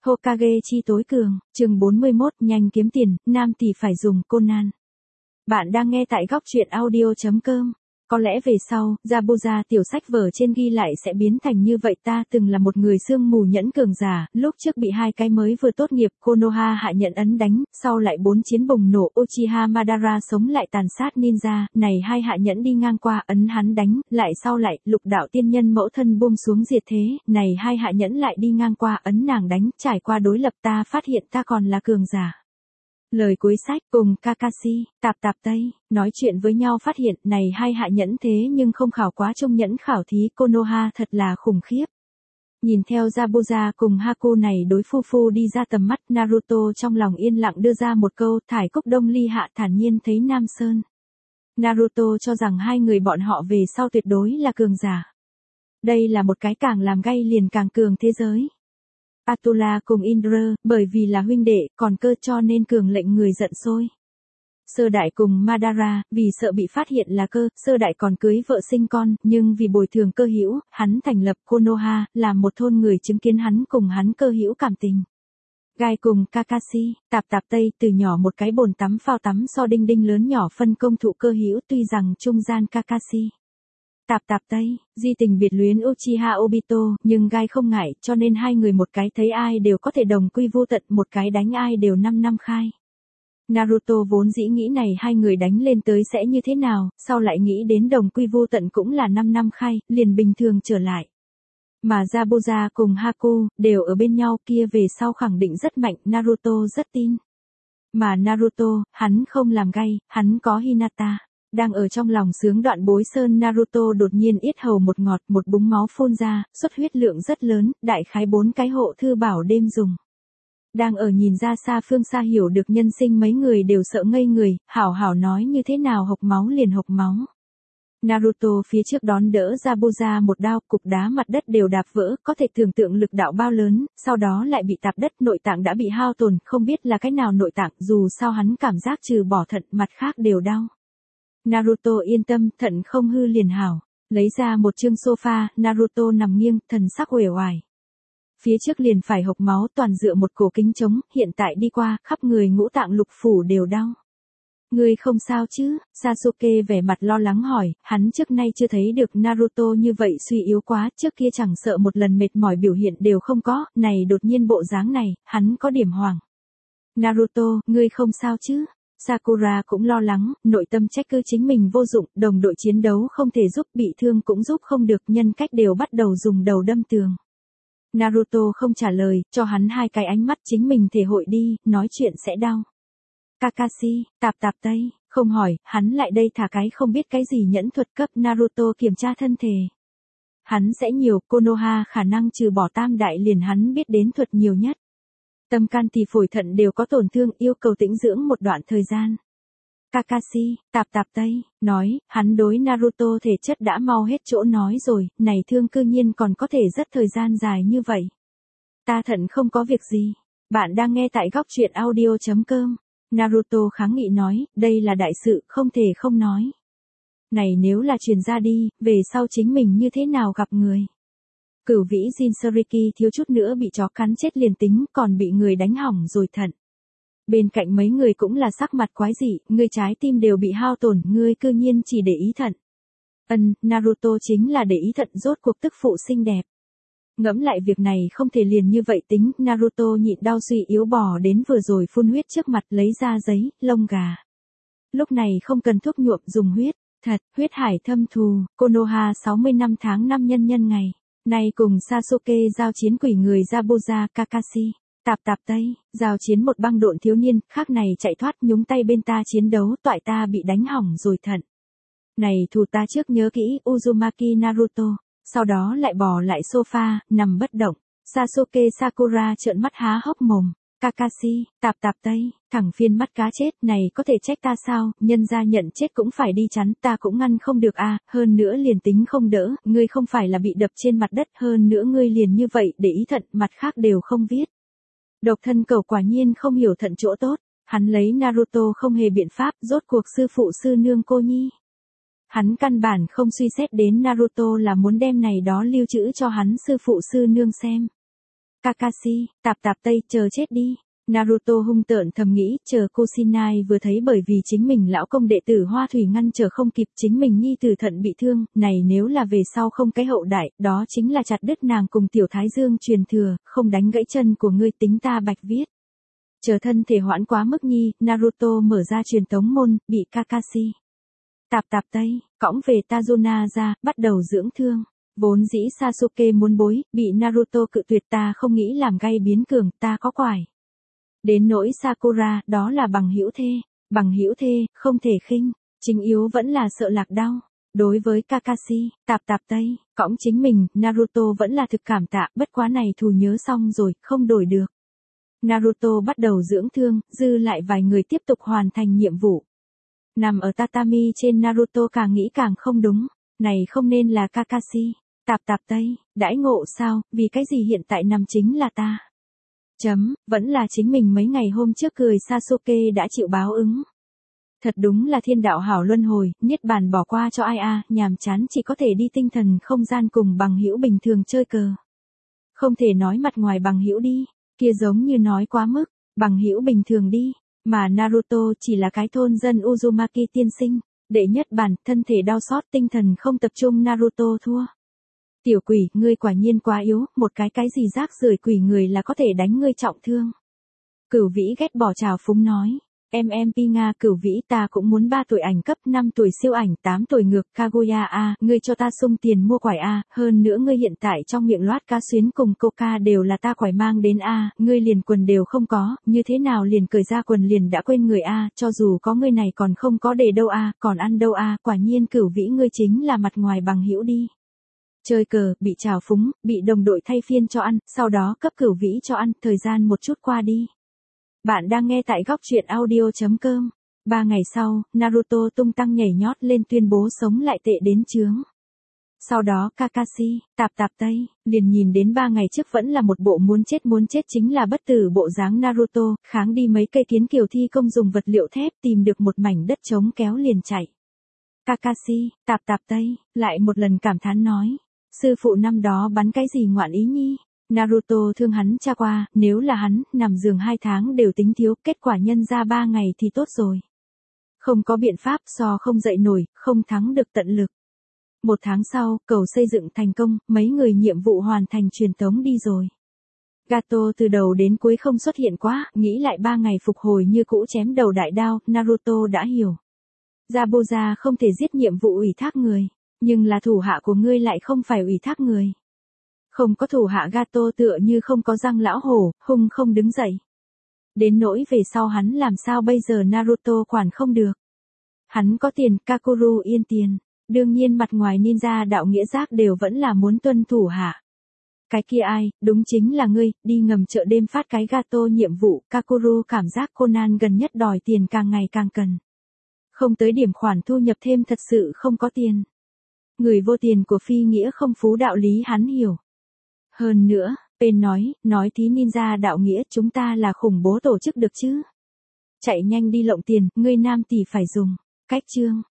Hokage chi tối cường, chương 41, nhanh kiếm tiền, nam tỷ phải dùng Conan. Bạn đang nghe tại góc truyện audio.com. Có lẽ về sau, Zabuza tiểu sách vở trên ghi lại sẽ biến thành như vậy. Ta từng là một người sương mù nhẫn cường giả, lúc trước bị hai cái mới vừa tốt nghiệp Konoha hạ nhận ấn đánh, sau lại 4 chiến bùng nổ Uchiha Madara sống lại tàn sát ninja, này hai hạ nhẫn đi ngang qua ấn hắn đánh, lại sau lại, lục đạo tiên nhân mẫu thân buông xuống diệt thế, này hai hạ nhẫn lại đi ngang qua ấn nàng đánh, trải qua đối lập ta phát hiện ta còn là cường giả. Lời cuối sách cùng Kakashi, tạp Tây, nói chuyện với nhau phát hiện này hai hạ nhẫn thế nhưng không khảo quá trung nhẫn khảo thí Konoha thật là khủng khiếp. Nhìn theo Zabuza cùng Haku này đối phu đi ra tầm mắt, Naruto trong lòng yên lặng đưa ra một câu thải cúc đông ly hạ thản nhiên thấy Nam Sơn. Naruto cho rằng hai người bọn họ về sau tuyệt đối là cường giả. Đây là một cái càng làm gay liền càng cường thế giới. Atula cùng Indra, bởi vì là huynh đệ, còn cơ cho nên cường lệnh người giận sôi. Sơ đại cùng Madara, vì sợ bị phát hiện là cơ, sơ đại còn cưới vợ sinh con, nhưng vì bồi thường cơ hữu, hắn thành lập Konoha, làm một thôn người chứng kiến hắn cùng hắn cơ hữu cảm tình. Gai cùng Kakashi, tạp Tây từ nhỏ một cái bồn tắm phao tắm so đinh lớn nhỏ phân công thụ cơ hữu tuy rằng trung gian Kakashi. Tạp Tây, di tình biệt luyến Uchiha Obito, nhưng Gai không ngại, cho nên hai người một cái thấy ai đều có thể đồng quy vô tận, một cái đánh ai đều 5 năm khai. Naruto vốn dĩ nghĩ này hai người đánh lên tới sẽ như thế nào, sau lại nghĩ đến đồng quy vô tận cũng là 5 năm khai, liền bình thường trở lại. Mà Zabuza cùng Haku, đều ở bên nhau kia về sau khẳng định rất mạnh, Naruto rất tin. Mà Naruto, hắn không làm Gai, hắn có Hinata. Đang ở trong lòng sướng đoạn bối sơn Naruto đột nhiên yết hầu một ngọt một búng máu phun ra, xuất huyết lượng rất lớn, đại khái 4 cái hộ thư bảo đêm dùng. Đang ở nhìn ra xa phương xa hiểu được nhân sinh mấy người đều sợ ngây người, hảo nói như thế nào hộc máu liền hộc máu. Naruto phía trước đón đỡ Zabuza một đao, cục đá mặt đất đều đạp vỡ, có thể tưởng tượng lực đạo bao lớn, sau đó lại bị tạp đất, nội tạng đã bị hao tổn, không biết là cái nào nội tạng, dù sao hắn cảm giác trừ bỏ thận, mặt khác đều đau. Naruto yên tâm, thận không hư liền hảo, lấy ra một chương sofa, Naruto nằm nghiêng, thần sắc uể oải. Phía trước liền phải hộc máu toàn dựa một cổ kính trống, hiện tại đi qua, khắp người ngũ tạng lục phủ đều đau. Ngươi không sao chứ? Sasuke vẻ mặt lo lắng hỏi, hắn trước nay chưa thấy được Naruto như vậy suy yếu quá, trước kia chẳng sợ một lần mệt mỏi biểu hiện đều không có, này đột nhiên bộ dáng này, hắn có điểm hoảng. Naruto, ngươi không sao chứ? Sakura cũng lo lắng, nội tâm trách cứ chính mình vô dụng, đồng đội chiến đấu không thể giúp, bị thương cũng giúp không được, nhân cách đều bắt đầu dùng đầu đâm tường. Naruto không trả lời, cho hắn hai cái ánh mắt chính mình thể hội đi, nói chuyện sẽ đau. Kakashi, tạp Tây, không hỏi, hắn lại đây thả cái không biết cái gì nhẫn thuật cấp Naruto kiểm tra thân thể. Hắn sẽ nhiều, Konoha khả năng trừ bỏ tam đại liền hắn biết đến thuật nhiều nhất. Tâm can thì phổi thận đều có tổn thương, yêu cầu tĩnh dưỡng một đoạn thời gian. Kakashi, tạp Tây, nói, hắn đối Naruto thể chất đã mau hết chỗ nói rồi, này thương cư nhiên còn có thể rất thời gian dài như vậy. Ta thận không có việc gì. Bạn đang nghe tại góc truyện audio.com. Naruto kháng nghị nói, đây là đại sự, không thể không nói. Này nếu là truyền ra đi, về sau chính mình như thế nào gặp người. Cửu vĩ Jinchuriki thiếu chút nữa bị chó cắn chết liền tính, còn bị người đánh hỏng rồi thận. Bên cạnh mấy người cũng là sắc mặt quái dị, ngươi trái tim đều bị hao tổn, ngươi cư nhiên chỉ để ý thận. Naruto chính là để ý thận, rốt cuộc tức phụ xinh đẹp. Ngẫm lại việc này không thể liền như vậy tính, Naruto nhịn đau suy yếu bò đến vừa rồi phun huyết trước mặt lấy ra giấy, lông gà. Lúc này không cần thuốc nhuộm dùng huyết, thật, huyết hải thâm thù, Konoha 60 năm tháng 5 nhân ngày. Nay cùng Sasuke giao chiến quỷ người Zabuza Kakashi, tạp Tây, giao chiến một băng độn thiếu niên, khác này chạy thoát nhúng tay bên ta chiến đấu, toại ta bị đánh hỏng rồi thận. Này thù ta trước nhớ kỹ Uzumaki Naruto, sau đó lại bò lại sofa, nằm bất động. Sasuke Sakura trợn mắt há hốc mồm. Kakashi, tạp Tây, thẳng phiên mắt cá chết, này có thể trách ta sao, nhân ra nhận chết cũng phải đi chắn, ta cũng ngăn không được a, hơn nữa liền tính không đỡ, ngươi không phải là bị đập trên mặt đất, hơn nữa ngươi liền như vậy, để ý thận, mặt khác đều không viết. Độc thân cầu quả nhiên không hiểu thận chỗ tốt, hắn lấy Naruto không hề biện pháp, rốt cuộc sư phụ sư nương cô nhi. Hắn căn bản không suy xét đến Naruto là muốn đem này đó lưu trữ cho hắn sư phụ sư nương xem. Kakashi, tạp tây, chờ chết đi. Naruto hung tợn thầm nghĩ, chờ Kusinai vừa thấy bởi vì chính mình lão công đệ tử Hoa Thủy ngăn trở không kịp chính mình nhi tử thận bị thương, này nếu là về sau không cái hậu đại, đó chính là chặt đứt nàng cùng tiểu thái dương truyền thừa, không đánh gãy chân của ngươi tính ta bạch viết. Chờ thân thể hoãn quá mức nhi, Naruto mở ra truyền tống môn, bị Kakashi. Tạp tây, cõng về Tajuna ra, bắt đầu dưỡng thương. Vốn dĩ Sasuke muốn bối, bị Naruto cự tuyệt ta không nghĩ làm gay biến cường, ta có quải. Đến nỗi Sakura, đó là bằng hữu thê, không thể khinh, chính yếu vẫn là sợ lạc đau. Đối với Kakashi, tạp tây, cõng chính mình, Naruto vẫn là thực cảm tạ, bất quá này thù nhớ xong rồi, không đổi được. Naruto bắt đầu dưỡng thương, dư lại vài người tiếp tục hoàn thành nhiệm vụ. Nằm ở tatami trên Naruto càng nghĩ càng không đúng, này không nên là Kakashi, tạp tây, đãi ngộ sao, vì cái gì hiện tại nằm chính là ta. Vẫn là chính mình mấy ngày hôm trước cười Sasuke đã chịu báo ứng. Thật đúng là thiên đạo hảo luân hồi, niết bàn bỏ qua cho ai nhàm chán chỉ có thể đi tinh thần không gian cùng bằng hữu bình thường chơi cờ. Không thể nói mặt ngoài bằng hữu đi, kia giống như nói quá mức, bằng hữu bình thường đi, mà Naruto chỉ là cái thôn dân Uzumaki tiên sinh, đệ nhất bản, thân thể đau xót tinh thần không tập trung Naruto thua. Tiểu quỷ, ngươi quả nhiên quá yếu, một cái gì rác rưởi quỷ người là có thể đánh ngươi trọng thương. Cửu Vĩ ghét bỏ trào phúng nói, MMP Nga Cửu Vĩ ta cũng muốn 3 tuổi ảnh cấp 5 tuổi siêu ảnh 8 tuổi ngược Kaguya ngươi cho ta sung tiền mua quải hơn nữa ngươi hiện tại trong miệng loát cá xuyến cùng coca đều là ta quải mang đến ngươi liền quần đều không có, như thế nào liền cởi ra quần liền đã quên người cho dù có ngươi này còn không có để đâu còn ăn đâu quả nhiên Cửu Vĩ ngươi chính là mặt ngoài bằng hữu đi. Chơi cờ, bị trào phúng, bị đồng đội thay phiên cho ăn, sau đó cấp Cửu Vĩ cho ăn, thời gian một chút qua đi. Bạn đang nghe tại góc truyện audio.com. 3 ngày sau, Naruto tung tăng nhảy nhót lên tuyên bố sống lại tệ đến chướng. Sau đó Kakashi, tạp tây, liền nhìn đến 3 ngày trước vẫn là một bộ muốn chết chính là bất tử bộ dáng Naruto, kháng đi mấy cây kiến kiều thi công dùng vật liệu thép tìm được một mảnh đất trống kéo liền chạy. Kakashi, tạp tây, lại một lần cảm thán nói. Sư phụ năm đó bắn cái gì ngoạn ý nhi? Naruto thương hắn cha qua, nếu là hắn, nằm giường 2 tháng đều tính thiếu, kết quả nhân ra 3 ngày thì tốt rồi. Không có biện pháp không dậy nổi, không thắng được tận lực. 1 tháng sau, cầu xây dựng thành công, mấy người nhiệm vụ hoàn thành truyền tống đi rồi. Gato từ đầu đến cuối không xuất hiện quá, nghĩ lại 3 ngày phục hồi như cũ chém đầu đại đao, Naruto đã hiểu. Zabuza không thể giết nhiệm vụ ủy thác người. Nhưng là thủ hạ của ngươi lại không phải ủy thác người. Không có thủ hạ Gato tựa như không có răng lão hổ, hung không đứng dậy. Đến nỗi về sau hắn làm sao bây giờ Naruto quản không được. Hắn có tiền, Kakuru yên tiền. Đương nhiên mặt ngoài ninja đạo nghĩa giác đều vẫn là muốn tuân thủ hạ. Cái kia ai, đúng chính là ngươi, đi ngầm chợ đêm phát cái Gato nhiệm vụ, Kakuru cảm giác Conan gần nhất đòi tiền càng ngày càng cần. Không tới điểm khoản thu nhập thêm thật sự không có tiền. Người vô tiền của phi nghĩa không phú đạo lý hắn hiểu. Hơn nữa, Pen nói tí ninja đạo nghĩa chúng ta là khủng bố tổ chức được chứ. Chạy nhanh đi lộng tiền, ngươi nam tỷ phải dùng. Cách chương.